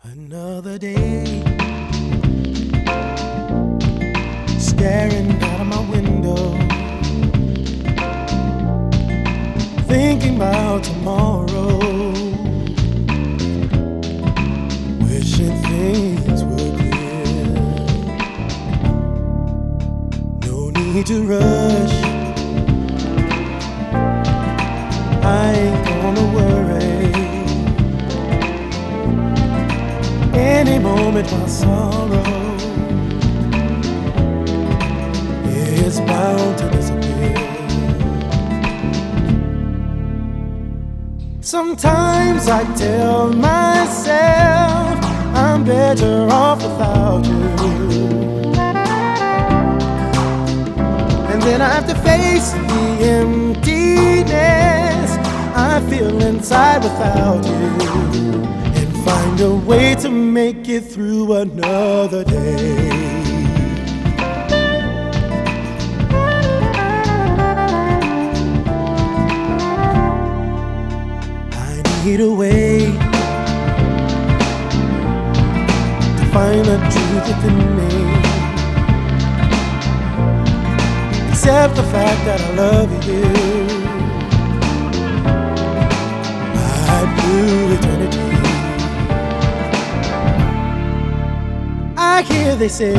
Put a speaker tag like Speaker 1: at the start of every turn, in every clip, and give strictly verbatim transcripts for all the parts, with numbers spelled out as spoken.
Speaker 1: Another day, staring out of my window, thinking about tomorrow, wishing things were clear. No need to rush, I ain't gonna worry. Any moment my sorrow is bound to disappear. Sometimes I tell myself I'm better off without you, and then I have to face the emptiness I feel inside without you, find a way to make it through another day. I need a way to find the truth within me, accept the fact that I love you. I'd do eternity. I hear they say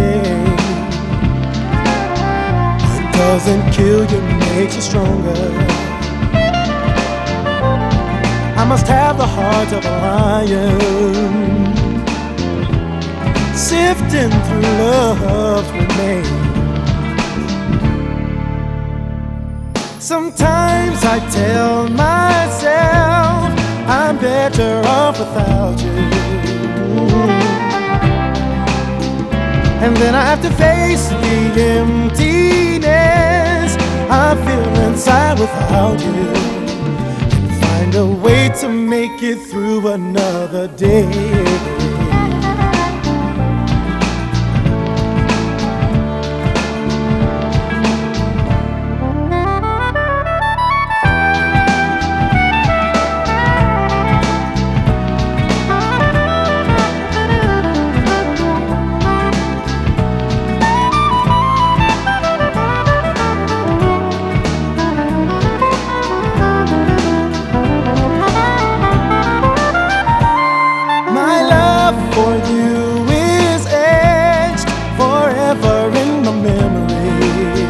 Speaker 1: what doesn't kill you makes you stronger. I must have the heart of a lion, sifting through love's remains. Sometimes I tell myself I'm better off without you, and then I have to face the emptiness I feel inside without you, and find a way to make it through another day. For you is etched forever in my memory.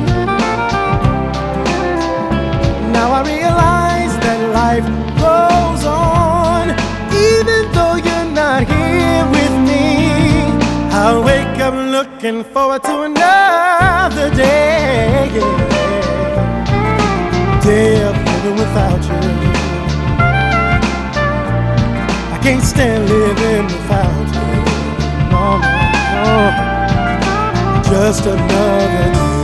Speaker 1: Now I realize that life goes on, even though you're not here with me. I'll wake up looking forward to another day, day of living without you. I can't stand living without you, no, no, no. Just another day.